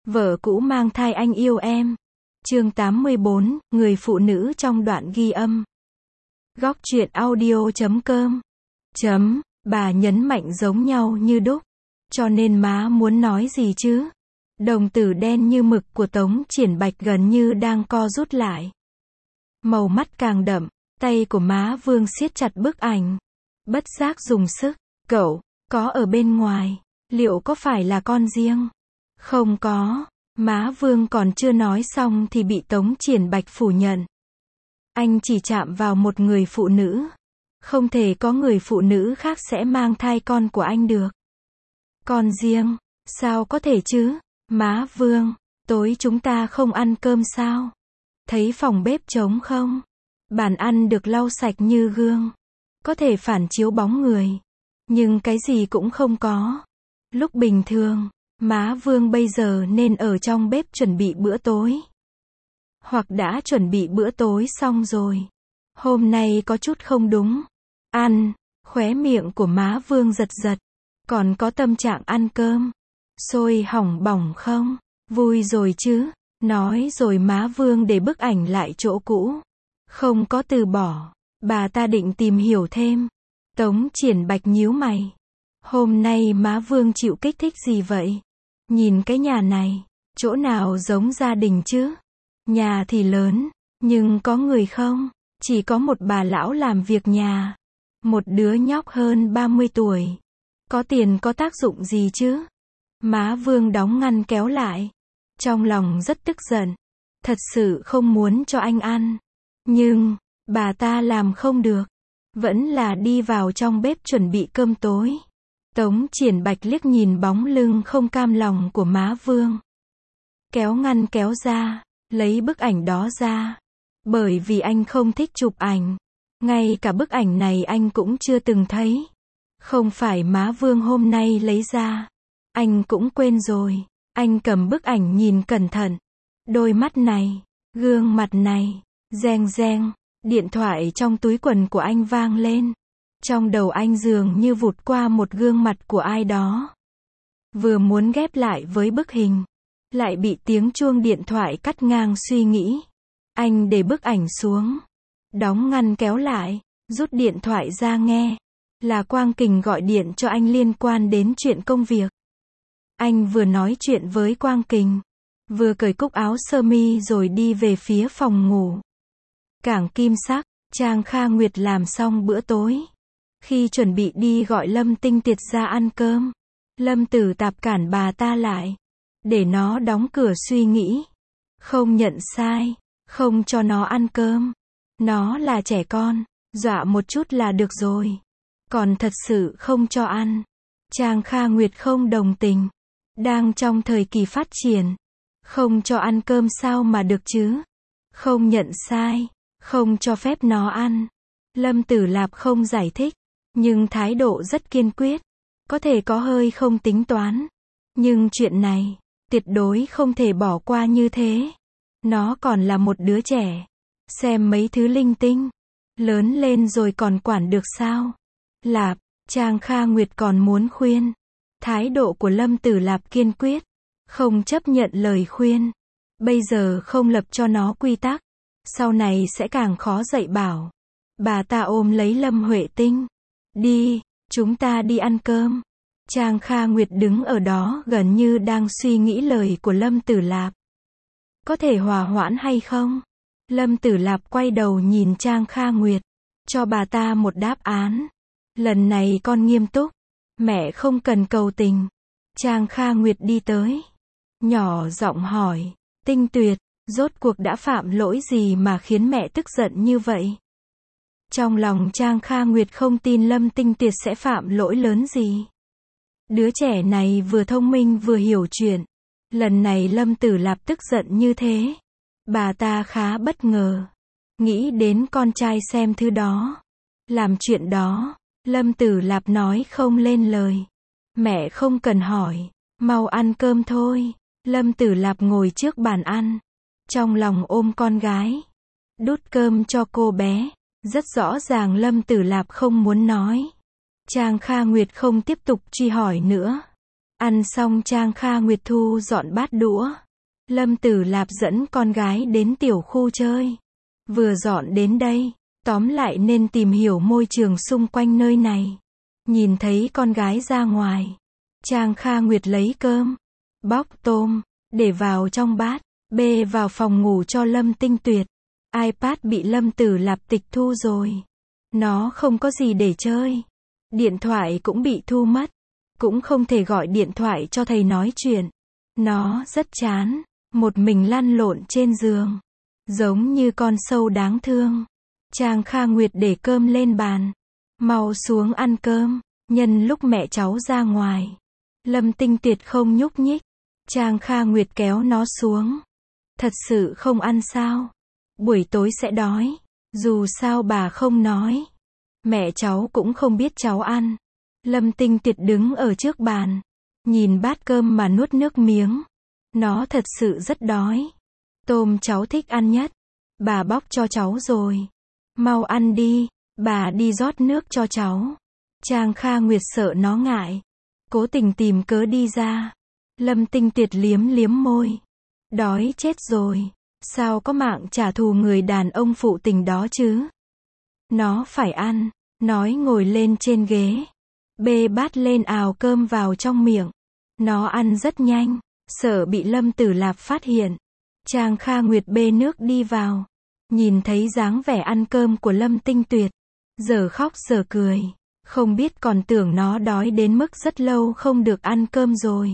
Vợ cũ mang thai anh yêu em. Chương 84, người phụ nữ trong đoạn ghi âm. Góc truyện audio.com. Bà nhấn mạnh giống nhau như đúc. Cho nên má muốn nói gì chứ? Đồng tử đen như mực của Tống Triển Bạch gần như đang co rút lại. Màu mắt càng đậm, tay của má Vương siết chặt bức ảnh. Bất giác dùng sức. Cậu, có ở bên ngoài, liệu có phải là con riêng? Không có. Má Vương còn chưa nói xong thì bị Tống Triển Bạch phủ nhận. Anh chỉ chạm vào một người phụ nữ. Không thể có người phụ nữ khác sẽ mang thai con của anh được. Con riêng? Sao có thể chứ? Má Vương, tối chúng ta không ăn cơm sao? Thấy phòng bếp trống không? Bàn ăn được lau sạch như gương. Có thể phản chiếu bóng người. Nhưng cái gì cũng không có. Lúc bình thường, má Vương bây giờ nên ở trong bếp chuẩn bị bữa tối. Hoặc đã chuẩn bị bữa tối xong rồi. Hôm nay có chút không đúng. Ăn, khóe miệng của má Vương giật giật. Còn có tâm trạng ăn cơm. Sôi hỏng bỏng không? Vui rồi chứ? Nói rồi má Vương để bức ảnh lại chỗ cũ. Không có từ bỏ. Bà ta định tìm hiểu thêm. Tống Triển Bạch nhíu mày. Hôm nay má Vương chịu kích thích gì vậy? Nhìn cái nhà này, chỗ nào giống gia đình chứ? Nhà thì lớn, nhưng có người không? Chỉ có một bà lão làm việc nhà. Một đứa nhóc hơn 30 tuổi. Có tiền có tác dụng gì chứ? Má Vương đóng ngăn kéo lại. Trong lòng rất tức giận. Thật sự không muốn cho anh ăn. Nhưng, bà ta làm không được. Vẫn là đi vào trong bếp chuẩn bị cơm tối. Tống Triển Bạch liếc nhìn bóng lưng không cam lòng của má Vương. Kéo ngăn kéo ra, lấy bức ảnh đó ra. Bởi vì anh không thích chụp ảnh. Ngay cả bức ảnh này anh cũng chưa từng thấy. Không phải má Vương hôm nay lấy ra. Anh cũng quên rồi. Anh cầm bức ảnh nhìn cẩn thận. Đôi mắt này, gương mặt này, reng reng. Điện thoại trong túi quần của anh vang lên. Trong đầu anh dường như vụt qua một gương mặt của ai đó. Vừa muốn ghép lại với bức hình. Lại bị tiếng chuông điện thoại cắt ngang suy nghĩ. Anh để bức ảnh xuống. Đóng ngăn kéo lại. Rút điện thoại ra nghe. Là Quang Kình gọi điện cho anh liên quan đến chuyện công việc. Anh vừa nói chuyện với Quang Kình. Vừa cởi cúc áo sơ mi rồi đi về phía phòng ngủ. Cảng Kim Sắc, Trang Kha Nguyệt làm xong bữa tối. Khi chuẩn bị đi gọi Lâm Tinh Tiệt ra ăn cơm. Lâm Tử Tạp cản bà ta lại. Để nó đóng cửa suy nghĩ. Không nhận sai. Không cho nó ăn cơm. Nó là trẻ con. Dọa một chút là được rồi. Còn thật sự không cho ăn. Trang Kha Nguyệt không đồng tình. Đang trong thời kỳ phát triển. Không cho ăn cơm sao mà được chứ. Không nhận sai. Không cho phép nó ăn. Lâm Tử Lạp không giải thích. Nhưng thái độ rất kiên quyết. Có thể có hơi không tính toán. Nhưng chuyện này, tuyệt đối không thể bỏ qua như thế. Nó còn là một đứa trẻ. Xem mấy thứ linh tinh. Lớn lên rồi còn quản được sao? Lạp, Trang Kha Nguyệt còn muốn khuyên. Thái độ của Lâm Tử Lạp kiên quyết. Không chấp nhận lời khuyên. Bây giờ không lập cho nó quy tắc. Sau này sẽ càng khó dạy bảo. Bà ta ôm lấy Lâm Huệ Tinh. Đi, chúng ta đi ăn cơm. Trang Kha Nguyệt đứng ở đó gần như đang suy nghĩ lời của Lâm Tử Lạp. Có thể hòa hoãn hay không? Lâm Tử Lạp quay đầu nhìn Trang Kha Nguyệt. Cho bà ta một đáp án. Lần này con nghiêm túc. Mẹ không cần cầu tình. Trang Kha Nguyệt đi tới. Nhỏ giọng hỏi. Tinh Tuyệt, rốt cuộc đã phạm lỗi gì mà khiến mẹ tức giận như vậy? Trong lòng Trang Kha Nguyệt không tin Lâm Tinh Tuyệt sẽ phạm lỗi lớn gì. Đứa trẻ này vừa thông minh vừa hiểu chuyện. Lần này Lâm Tử Lạp tức giận như thế. Bà ta khá bất ngờ. Nghĩ đến con trai xem thứ đó. Làm chuyện đó. Lâm Tử Lạp nói không lên lời. Mẹ không cần hỏi. Mau ăn cơm thôi. Lâm Tử Lạp ngồi trước bàn ăn. Trong lòng ôm con gái. Đút cơm cho cô bé. Rất rõ ràng Lâm Tử Lạp không muốn nói. Trang Kha Nguyệt không tiếp tục truy hỏi nữa. Ăn xong Trang Kha Nguyệt thu dọn bát đũa. Lâm Tử Lạp dẫn con gái đến tiểu khu chơi. Vừa dọn đến đây, tóm lại nên tìm hiểu môi trường xung quanh nơi này. Nhìn thấy con gái ra ngoài, Trang Kha Nguyệt lấy cơm, bóc tôm, để vào trong bát, bê vào phòng ngủ cho Lâm Tinh Tuyệt. iPad bị Lâm Tử Lạp tịch thu rồi. Nó không có gì để chơi. Điện thoại cũng bị thu mất. Cũng không thể gọi điện thoại cho thầy nói chuyện. Nó rất chán, một mình lăn lộn trên giường, giống như con sâu đáng thương. Trang Kha Nguyệt để cơm lên bàn. Mau xuống ăn cơm, nhân lúc mẹ cháu ra ngoài. Lâm Tinh Tuyệt không nhúc nhích. Trang Kha Nguyệt kéo nó xuống. Thật sự không ăn sao? Buổi tối sẽ đói. Dù sao bà không nói. Mẹ cháu cũng không biết cháu ăn. Lâm Tinh Tuyệt đứng ở trước bàn. Nhìn bát cơm mà nuốt nước miếng. Nó thật sự rất đói. Tôm cháu thích ăn nhất. Bà bóc cho cháu rồi. Mau ăn đi. Bà đi rót nước cho cháu. Trang Kha Nguyệt sợ nó ngại. Cố tình tìm cớ đi ra. Lâm Tinh Tuyệt liếm liếm môi. Đói chết rồi. Sao có mạng trả thù người đàn ông phụ tình đó chứ? Nó phải ăn. Nói ngồi lên trên ghế. Bê bát lên ào cơm vào trong miệng. Nó ăn rất nhanh. Sợ bị Lâm Tử Lạp phát hiện. Trang Kha Nguyệt bê nước đi vào. Nhìn thấy dáng vẻ ăn cơm của Lâm Tinh Tuyệt. Giờ khóc giờ cười. Không biết còn tưởng nó đói đến mức rất lâu không được ăn cơm rồi.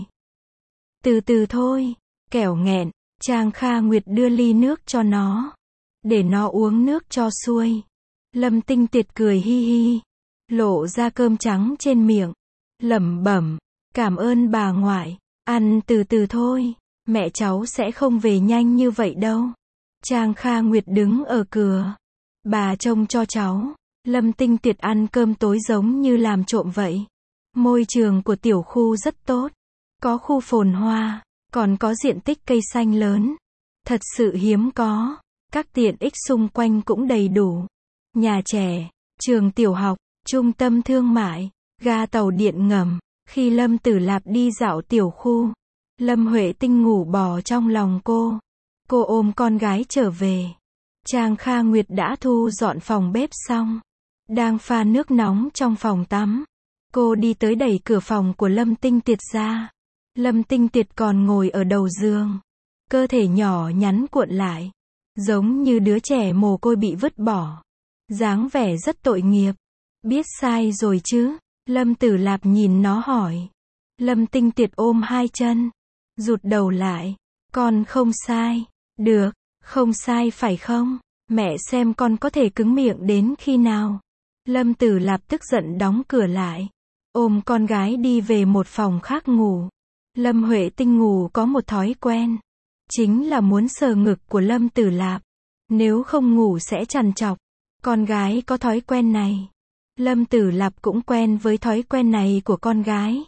Từ từ thôi. Kẻo nghẹn. Trang Kha Nguyệt đưa ly nước cho nó. Để nó uống nước cho xuôi. Lâm Tinh Tuyệt cười hi hi. Lộ ra cơm trắng trên miệng. Lẩm bẩm. Cảm ơn bà ngoại. Ăn từ từ thôi. Mẹ cháu sẽ không về nhanh như vậy đâu. Trang Kha Nguyệt đứng ở cửa. Bà trông cho cháu. Lâm Tinh Tuyệt ăn cơm tối giống như làm trộm vậy. Môi trường của tiểu khu rất tốt. Có khu phồn hoa. Còn có diện tích cây xanh lớn. Thật sự hiếm có. Các tiện ích xung quanh cũng đầy đủ. Nhà trẻ, trường tiểu học, trung tâm thương mại, ga tàu điện ngầm. Khi Lâm Tử Lạp đi dạo tiểu khu, Lâm Huệ Tinh ngủ bò trong lòng cô. Cô ôm con gái trở về. Trang Kha Nguyệt đã thu dọn phòng bếp xong. Đang pha nước nóng trong phòng tắm. Cô đi tới đẩy cửa phòng của Lâm Tinh Tuyệt ra. Lâm Tinh Tuyệt còn ngồi ở đầu giường. Cơ thể nhỏ nhắn cuộn lại. Giống như đứa trẻ mồ côi bị vứt bỏ. Dáng vẻ rất tội nghiệp. Biết sai rồi chứ? Lâm Tử Lạp nhìn nó hỏi. Lâm Tinh Tuyệt ôm hai chân. Rụt đầu lại. Con không sai. Được, không sai phải không? Mẹ xem con có thể cứng miệng đến khi nào? Lâm Tử Lạp tức giận đóng cửa lại. Ôm con gái đi về một phòng khác ngủ. Lâm Huệ Tinh ngủ có một thói quen. Chính là muốn sờ ngực của Lâm Tử Lạp. Nếu không ngủ sẽ trằn trọc. Con gái có thói quen này. Lâm Tử Lạp cũng quen với thói quen này của con gái.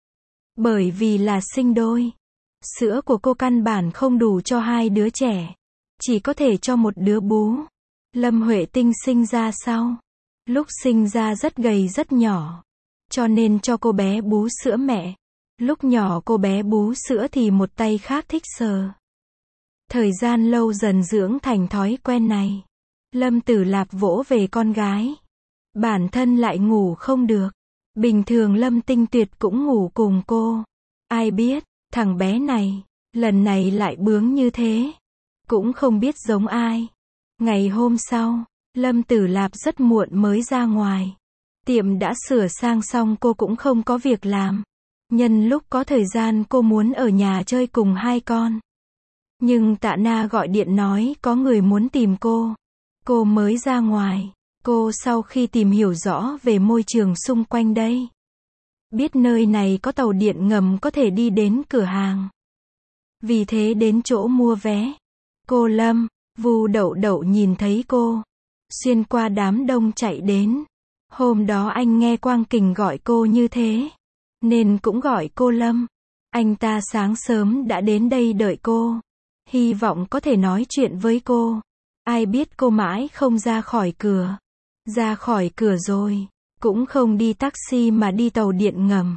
Bởi vì là sinh đôi. Sữa của cô căn bản không đủ cho hai đứa trẻ. Chỉ có thể cho một đứa bú. Lâm Huệ Tinh sinh ra sau. Lúc sinh ra rất gầy rất nhỏ. Cho nên cho cô bé bú sữa mẹ. Lúc nhỏ cô bé bú sữa thì một tay khác thích sờ. Thời gian lâu dần dưỡng thành thói quen này. Lâm Tử Lạp vỗ về con gái. Bản thân lại ngủ không được. Bình thường Lâm Tinh Tuyệt cũng ngủ cùng cô. Ai biết, thằng bé này, lần này lại bướng như thế. Cũng không biết giống ai. Ngày hôm sau, Lâm Tử Lạp rất muộn mới ra ngoài. Tiệm đã sửa sang xong cô cũng không có việc làm. Nhân lúc có thời gian cô muốn ở nhà chơi cùng hai con. Nhưng Tạ Na gọi điện nói có người muốn tìm cô. Cô mới ra ngoài. Cô sau khi tìm hiểu rõ về môi trường xung quanh đây. Biết nơi này có tàu điện ngầm có thể đi đến cửa hàng. Vì thế đến chỗ mua vé. Cô Lâm, Vu Đậu Đậu nhìn thấy cô. Xuyên qua đám đông chạy đến. Hôm đó anh nghe Quang Kình gọi cô như thế. Nên cũng gọi cô Lâm. Anh ta sáng sớm đã đến đây đợi cô. Hy vọng có thể nói chuyện với cô. Ai biết cô mãi không ra khỏi cửa. Ra khỏi cửa rồi. Cũng không đi taxi mà đi tàu điện ngầm.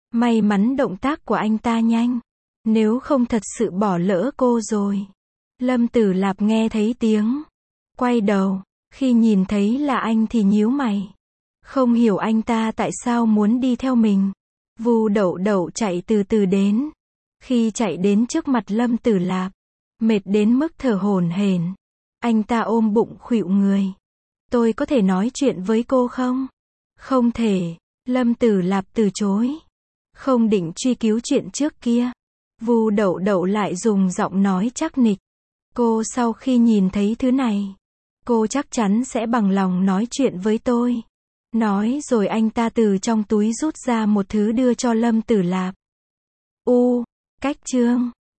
May mắn động tác của anh ta nhanh. Nếu không thật sự bỏ lỡ cô rồi. Lâm Tử Lạp nghe thấy tiếng. Quay đầu. Khi nhìn thấy là anh thì nhíu mày. Không hiểu anh ta tại sao muốn đi theo mình. Vu Đậu Đậu chạy từ từ đến. Khi chạy đến trước mặt Lâm Tử Lạp, mệt đến mức thở hổn hển. Anh ta ôm bụng khuỵu người. Tôi có thể nói chuyện với cô không? Không thể. Lâm Tử Lạp từ chối. Không định truy cứu chuyện trước kia. Vu Đậu Đậu lại dùng giọng nói chắc nịch. Cô sau khi nhìn thấy thứ này, cô chắc chắn sẽ bằng lòng nói chuyện với tôi. Nói rồi anh ta từ trong túi rút ra một thứ đưa cho Lâm Tử Lạp. Cách chương